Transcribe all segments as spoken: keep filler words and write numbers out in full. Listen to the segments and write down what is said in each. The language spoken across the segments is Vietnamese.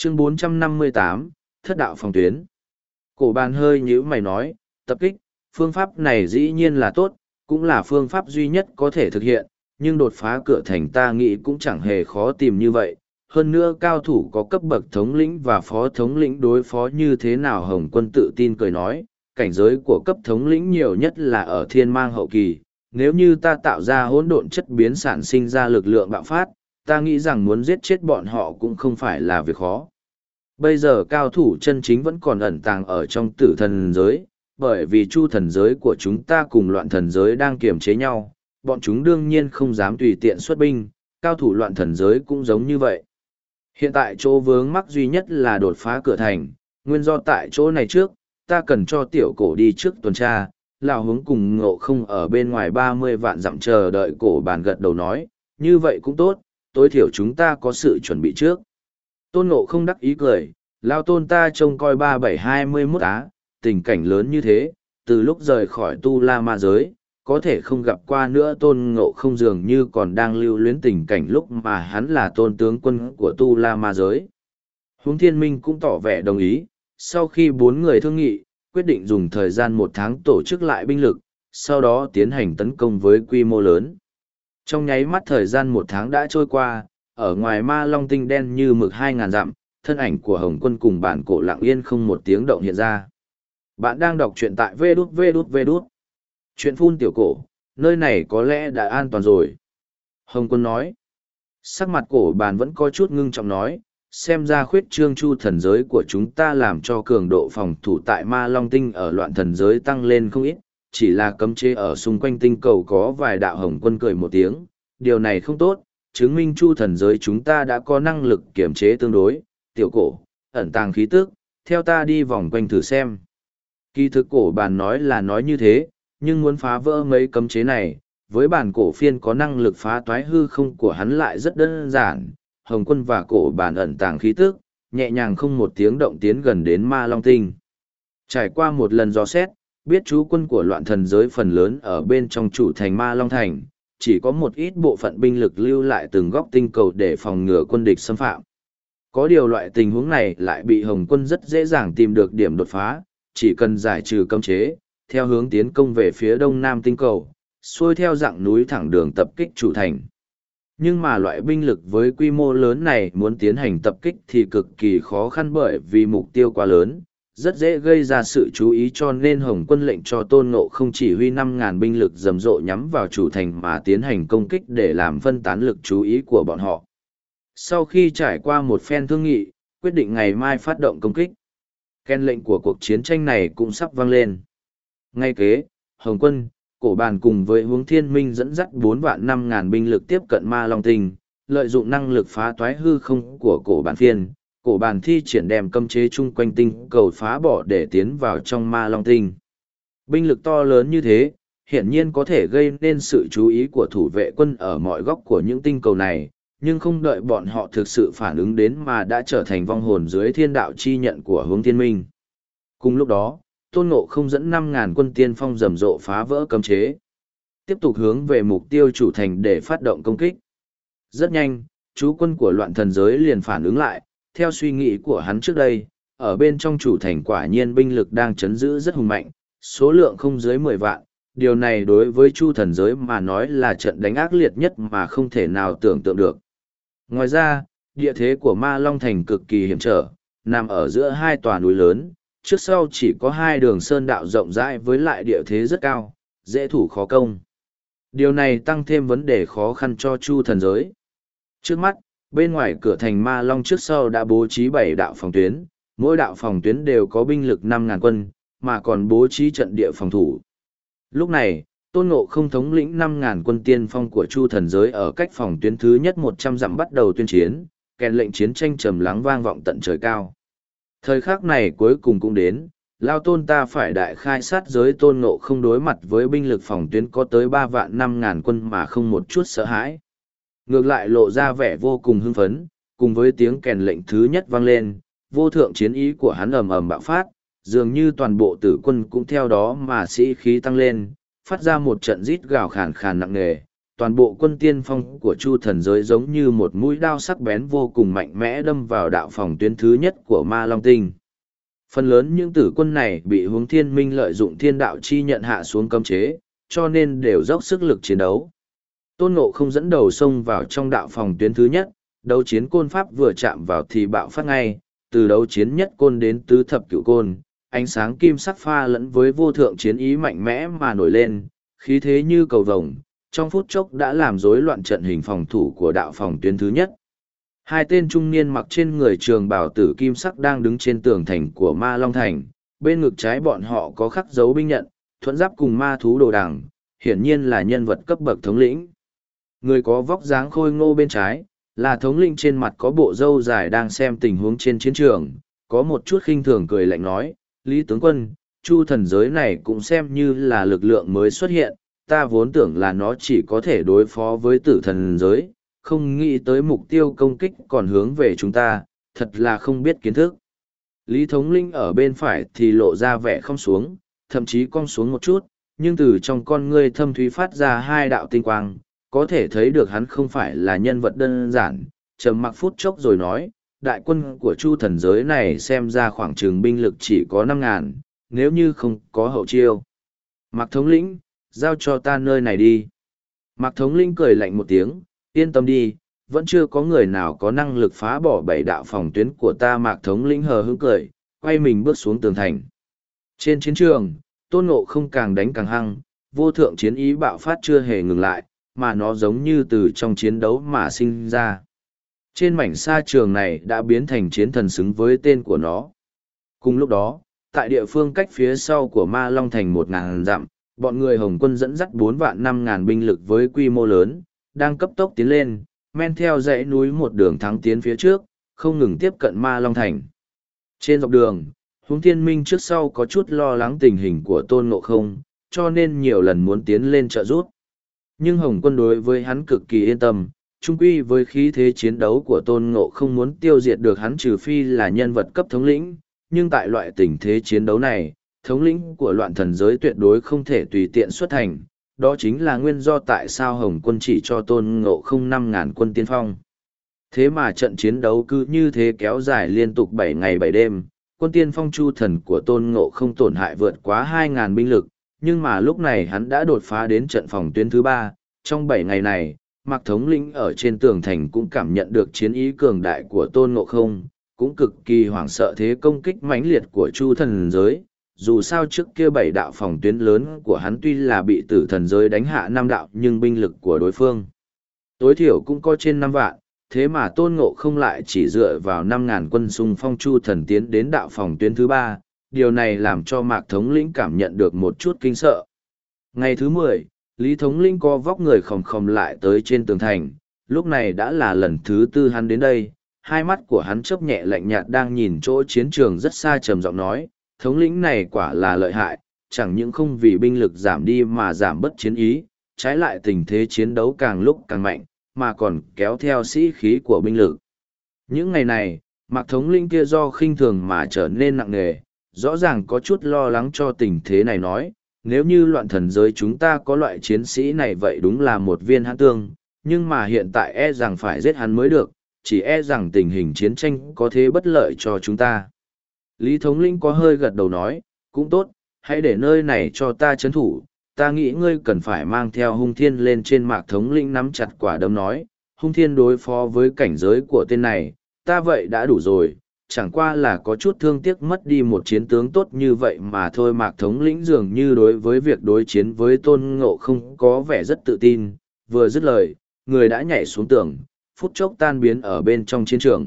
Chương bốn trăm năm mươi tám, Thất đạo phòng tuyến. Cổ bàn hơi nhíu mày nói, tập kích, phương pháp này dĩ nhiên là tốt, cũng là phương pháp duy nhất có thể thực hiện, nhưng đột phá cửa thành ta nghĩ cũng chẳng hề khó tìm như vậy. Hơn nữa cao thủ có cấp bậc thống lĩnh và phó thống lĩnh đối phó như thế nào, Hồng Quân tự tin cười nói, cảnh giới của cấp thống lĩnh nhiều nhất là ở thiên mang hậu kỳ, nếu như ta tạo ra hỗn độn chất biến sản sinh ra lực lượng bạo phát, ta nghĩ rằng muốn giết chết bọn họ cũng không phải là việc khó. Bây giờ cao thủ chân chính vẫn còn ẩn tàng ở trong tử thần giới, bởi vì chu thần giới của chúng ta cùng loạn thần giới đang kiềm chế nhau, bọn chúng đương nhiên không dám tùy tiện xuất binh, cao thủ loạn thần giới cũng giống như vậy. Hiện tại chỗ vướng mắc duy nhất là đột phá cửa thành, nguyên do tại chỗ này trước, ta cần cho tiểu cổ đi trước tuần tra, lão hướng cùng Ngộ Không ở bên ngoài ba mươi vạn dặm chờ đợi. Cổ bàn gật đầu nói, như vậy cũng tốt, tối thiểu chúng ta có sự chuẩn bị trước. Tôn Ngộ Không đắc ý cười, lao tôn ta trông coi ba bảy hai mươi mốt á, tình cảnh lớn như thế, từ lúc rời khỏi tu la ma giới, có thể không gặp qua nữa. Tôn Ngộ Không dường như còn đang lưu luyến tình cảnh lúc mà hắn là tôn tướng quân của tu la ma giới. Huống Thiên Minh cũng tỏ vẻ đồng ý, sau khi bốn người thương nghị, quyết định dùng thời gian một tháng tổ chức lại binh lực, sau đó tiến hành tấn công với quy mô lớn. Trong nháy mắt thời gian một tháng đã trôi qua, ở ngoài ma long tinh đen như mực hai ngàn dặm, thân ảnh của Hồng Quân cùng bản cổ lặng yên không một tiếng động hiện ra. Bạn đang đọc truyện tại vê đút vê đút vê đút. Chuyện phun tiểu cổ, nơi này có lẽ đã an toàn rồi. Hồng Quân nói. Sắc mặt cổ bàn vẫn có chút ngưng trọng nói, xem ra khuyết trương chu thần giới của chúng ta làm cho cường độ phòng thủ tại ma long tinh ở loạn thần giới tăng lên không ít, chỉ là cấm chế ở xung quanh tinh cầu có vài đạo. Hồng Quân cười một tiếng, điều này không tốt, chứng minh chu thần giới chúng ta đã có năng lực kiểm chế tương đối. Tiểu cổ, ẩn tàng khí tức, theo ta đi vòng quanh thử xem. Kỳ thực cổ bàn nói là nói như thế, nhưng muốn phá vỡ mấy cấm chế này, với bản cổ phiên có năng lực phá toái hư không của hắn lại rất đơn giản. Hồng Quân và cổ bàn ẩn tàng khí tức, nhẹ nhàng không một tiếng động tiến gần đến ma long tinh. Trải qua một lần dò xét, biết chú quân của loạn thần giới phần lớn ở bên trong chủ thành ma long thành, chỉ có một ít bộ phận binh lực lưu lại từng góc tinh cầu để phòng ngừa quân địch xâm phạm. Có điều loại tình huống này lại bị Hồng Quân rất dễ dàng tìm được điểm đột phá, chỉ cần giải trừ cấm chế, theo hướng tiến công về phía đông nam tinh cầu, xuôi theo dạng núi thẳng đường tập kích chủ thành. Nhưng mà loại binh lực với quy mô lớn này muốn tiến hành tập kích thì cực kỳ khó khăn, bởi vì mục tiêu quá lớn, rất dễ gây ra sự chú ý, cho nên Hồng Quân lệnh cho Tôn Ngộ Không chỉ huy năm ngàn binh lực rầm rộ nhắm vào chủ thành mà tiến hành công kích để làm phân tán lực chú ý của bọn họ. Sau khi trải qua một phen thương nghị, quyết định ngày mai phát động công kích. Kèn lệnh của cuộc chiến tranh này cũng sắp vang lên. Ngay kế, Hồng Quân, cổ bàn cùng với Hướng Thiên Minh dẫn dắt bốn vạn năm ngàn binh lực tiếp cận ma long tinh, lợi dụng năng lực phá toái hư không của cổ bàn phiên, cổ bàn thi triển đem cấm chế chung quanh tinh cầu phá bỏ để tiến vào trong ma long tinh. Binh lực to lớn như thế, hiển nhiên có thể gây nên sự chú ý của thủ vệ quân ở mọi góc của những tinh cầu này, nhưng không đợi bọn họ thực sự phản ứng đến mà đã trở thành vong hồn dưới thiên đạo chi nhận của Hướng Thiên Minh. Cùng lúc đó, Tôn Ngộ Không dẫn năm ngàn quân tiên phong rầm rộ phá vỡ cấm chế, tiếp tục hướng về mục tiêu chủ thành để phát động công kích. Rất nhanh, chú quân của loạn thần giới liền phản ứng lại, theo suy nghĩ của hắn trước đây, ở bên trong chủ thành quả nhiên binh lực đang chấn giữ rất hùng mạnh, số lượng không dưới mười vạn. Điều này đối với chu thần giới mà nói là trận đánh ác liệt nhất mà không thể nào tưởng tượng được. Ngoài ra, địa thế của Ma Long Thành cực kỳ hiểm trở, nằm ở giữa hai tòa núi lớn, trước sau chỉ có hai đường sơn đạo rộng rãi với lại địa thế rất cao, dễ thủ khó công. Điều này tăng thêm vấn đề khó khăn cho chu thần giới. Trước mắt, bên ngoài cửa thành Ma Long trước sau đã bố trí bảy đạo phòng tuyến, mỗi đạo phòng tuyến đều có binh lực năm ngàn quân, mà còn bố trí trận địa phòng thủ. Lúc này, Tôn Ngộ Không thống lĩnh năm ngàn quân tiên phong của chu thần giới ở cách phòng tuyến thứ nhất một trăm dặm bắt đầu tuyên chiến, kèn lệnh chiến tranh trầm lắng vang vọng tận trời cao. Thời khắc này cuối cùng cũng đến, Lao Tôn ta phải đại khai sát giới. Tôn Ngộ Không đối mặt với binh lực phòng tuyến có tới ba vạn năm ngàn quân mà không một chút sợ hãi. Ngược lại lộ ra vẻ vô cùng hưng phấn, cùng với tiếng kèn lệnh thứ nhất vang lên, vô thượng chiến ý của hắn ầm ầm bạo phát, dường như toàn bộ tử quân cũng theo đó mà sĩ khí tăng lên, phát ra một trận rít gào khàn khàn nặng nề, toàn bộ quân tiên phong của Chu thần giới giống như một mũi đao sắc bén vô cùng mạnh mẽ đâm vào đạo phòng tuyến thứ nhất của Ma Long Tinh. Phần lớn những tử quân này bị Hướng Thiên Minh lợi dụng thiên đạo chi nhận hạ xuống cấm chế, cho nên đều dốc sức lực chiến đấu. Tôn Ngộ không dẫn đầu xông vào trong đạo phòng tuyến thứ nhất, đấu chiến côn pháp vừa chạm vào thì bạo phát ngay, từ đấu chiến nhất côn đến tứ thập cửu côn, ánh sáng kim sắc pha lẫn với vô thượng chiến ý mạnh mẽ mà nổi lên, khí thế như cầu vồng, trong phút chốc đã làm rối loạn trận hình phòng thủ của đạo phòng tuyến thứ nhất. Hai tên trung niên mặc trên người trường bào tử kim sắc đang đứng trên tường thành của Ma Long Thành, bên ngực trái bọn họ có khắc dấu binh nhận, thuẫn giáp cùng ma thú đồ đằng, hiển nhiên là nhân vật cấp bậc thống lĩnh. Người có vóc dáng khôi ngô bên trái, là thống lĩnh trên mặt có bộ râu dài đang xem tình huống trên chiến trường, có một chút khinh thường cười lạnh nói, Lý tướng quân, Chu thần giới này cũng xem như là lực lượng mới xuất hiện, ta vốn tưởng là nó chỉ có thể đối phó với tử thần giới, không nghĩ tới mục tiêu công kích còn hướng về chúng ta, thật là không biết kiến thức. Lý thống lĩnh ở bên phải thì lộ ra vẻ không xuống, thậm chí cong xuống một chút, nhưng từ trong con ngươi thâm thúy phát ra hai đạo tinh quang, có thể thấy được hắn không phải là nhân vật đơn giản, trầm mặc phút chốc rồi nói, đại quân của Chu thần giới này xem ra khoảng chừng binh lực chỉ có năm ngàn, nếu như không có hậu chiêu. Mạc thống lĩnh, giao cho ta nơi này đi. Mạc thống lĩnh cười lạnh một tiếng, yên tâm đi, vẫn chưa có người nào có năng lực phá bỏ bảy đạo phòng tuyến của ta. Mạc thống lĩnh hờ hững cười, quay mình bước xuống tường thành. Trên chiến trường, Tôn Ngộ không càng đánh càng hăng, vô thượng chiến ý bạo phát chưa hề ngừng lại, mà nó giống như từ trong chiến đấu mà sinh ra. Trên mảnh sa trường này đã biến thành chiến thần xứng với tên của nó. Cùng lúc đó, tại địa phương cách phía sau của Ma Long Thành một ngàn dặm, bọn người Hồng quân dẫn dắt bốn vạn năm ngàn binh lực với quy mô lớn, đang cấp tốc tiến lên, men theo dãy núi một đường thắng tiến phía trước, không ngừng tiếp cận Ma Long Thành. Trên dọc đường, Hướng Thiên Minh trước sau có chút lo lắng tình hình của Tôn Ngộ không, cho nên nhiều lần muốn tiến lên trợ giúp. Nhưng Hồng quân đối với hắn cực kỳ yên tâm, chung quy với khí thế chiến đấu của Tôn Ngộ không muốn tiêu diệt được hắn trừ phi là nhân vật cấp thống lĩnh, nhưng tại loại tình thế chiến đấu này, thống lĩnh của loạn thần giới tuyệt đối không thể tùy tiện xuất thành, đó chính là nguyên do tại sao Hồng quân chỉ cho Tôn Ngộ không năm ngàn quân tiên phong. Thế mà trận chiến đấu cứ như thế kéo dài liên tục bảy ngày bảy đêm, quân tiên phong Chu thần của Tôn Ngộ không tổn hại vượt quá hai ngàn binh lực, nhưng mà lúc này hắn đã đột phá đến trận phòng tuyến thứ ba. Trong bảy ngày này, Mạc thống lĩnh ở trên tường thành cũng cảm nhận được chiến ý cường đại của Tôn Ngộ không, cũng cực kỳ hoảng sợ thế công kích mãnh liệt của Chu thần giới. Dù sao trước kia bảy đạo phòng tuyến lớn của hắn tuy là bị tử thần giới đánh hạ năm đạo, nhưng binh lực của đối phương tối thiểu cũng có trên năm vạn, thế mà Tôn Ngộ không lại chỉ dựa vào năm ngàn quân xung phong Chu thần tiến đến đạo phòng tuyến thứ ba. Điều này làm cho Mạc thống lĩnh cảm nhận được một chút kinh sợ. Ngày thứ mười, Lý thống lĩnh co vóc người khom khom lại tới trên tường thành, lúc này đã là lần thứ tư hắn đến đây, hai mắt của hắn chớp nhẹ lạnh nhạt đang nhìn chỗ chiến trường rất xa, trầm giọng nói, thống lĩnh này quả là lợi hại, chẳng những không vì binh lực giảm đi mà giảm bất chiến ý, trái lại tình thế chiến đấu càng lúc càng mạnh, mà còn kéo theo sĩ khí của binh lực. Những ngày này, Mạc thống lĩnh kia do khinh thường mà trở nên nặng nề, rõ ràng có chút lo lắng cho tình thế này, nói, nếu như loạn thần giới chúng ta có loại chiến sĩ này vậy đúng là một viên hãn tương, nhưng mà hiện tại e rằng phải giết hắn mới được, chỉ e rằng tình hình chiến tranh có thế bất lợi cho chúng ta. Lý thống lĩnh có hơi gật đầu nói, cũng tốt, hãy để nơi này cho ta chấn thủ, ta nghĩ ngươi cần phải mang theo Hung Thiên lên trên. Mạc thống lĩnh nắm chặt quả đấm nói, Hung Thiên đối phó với cảnh giới của tên này, ta vậy đã đủ rồi, chẳng qua là có chút thương tiếc mất đi một chiến tướng tốt như vậy mà thôi. Mạc thống lĩnh dường như đối với việc đối chiến với Tôn Ngộ không có vẻ rất tự tin, vừa dứt lời, người đã nhảy xuống tường, phút chốc tan biến ở bên trong chiến trường.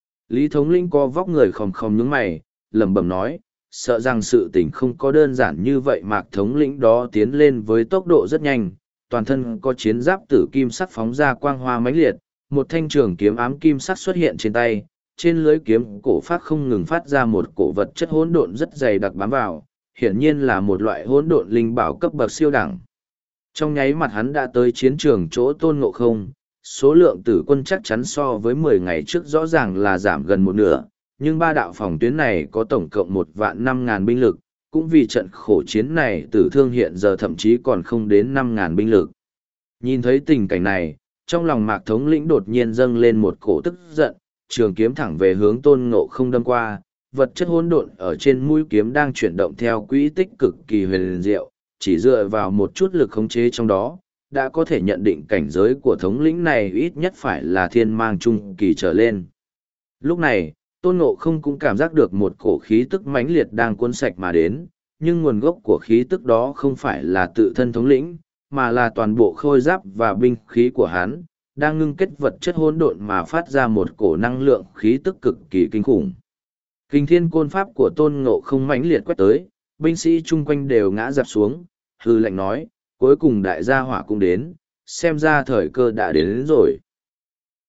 Lý thống lĩnh co vóc người khom khom nhướng mày, lẩm bẩm nói, sợ rằng sự tình không có đơn giản như vậy. Mạc thống lĩnh đó tiến lên với tốc độ rất nhanh, toàn thân có chiến giáp tử kim sắc phóng ra quang hoa mãnh liệt, một thanh trường kiếm ám kim sắc xuất hiện trên tay, trên lưới kiếm cổ phát không ngừng phát ra một cổ vật chất hỗn độn rất dày đặc bám vào, hiển nhiên là một loại hỗn độn linh bảo cấp bậc siêu đẳng. Trong nháy mắt hắn đã tới chiến trường chỗ Tôn Ngộ không, số lượng tử quân chắc chắn so với mười ngày trước rõ ràng là giảm gần một nửa, nhưng ba đạo phòng tuyến này có tổng cộng một vạn năm ngàn binh lực, cũng vì trận khổ chiến này tử thương hiện giờ thậm chí còn không đến năm ngàn binh lực. Nhìn thấy tình cảnh này, trong lòng Mạc Thống lĩnh đột nhiên dâng lên một cổ tức giận, trường kiếm thẳng về hướng Tôn Ngộ Không đâm qua, vật chất hỗn độn ở trên mũi kiếm đang chuyển động theo quỹ tích cực kỳ huyền diệu, chỉ dựa vào một chút lực khống chế trong đó, đã có thể nhận định cảnh giới của thống lĩnh này ít nhất phải là thiên mang trung kỳ trở lên. Lúc này, Tôn Ngộ Không cũng cảm giác được một cổ khí tức mãnh liệt đang cuốn sạch mà đến, nhưng nguồn gốc của khí tức đó không phải là tự thân thống lĩnh, mà là toàn bộ khôi giáp và binh khí của hắn, đang ngưng kết vật chất hỗn độn mà phát ra một cổ năng lượng khí tức cực kỳ kinh khủng. Kinh thiên côn pháp của Tôn Ngộ Không mãnh liệt quét tới, binh sĩ chung quanh đều ngã dạp xuống, hư lệnh nói, cuối cùng đại gia hỏa cũng đến, xem ra thời cơ đã đến, đến rồi.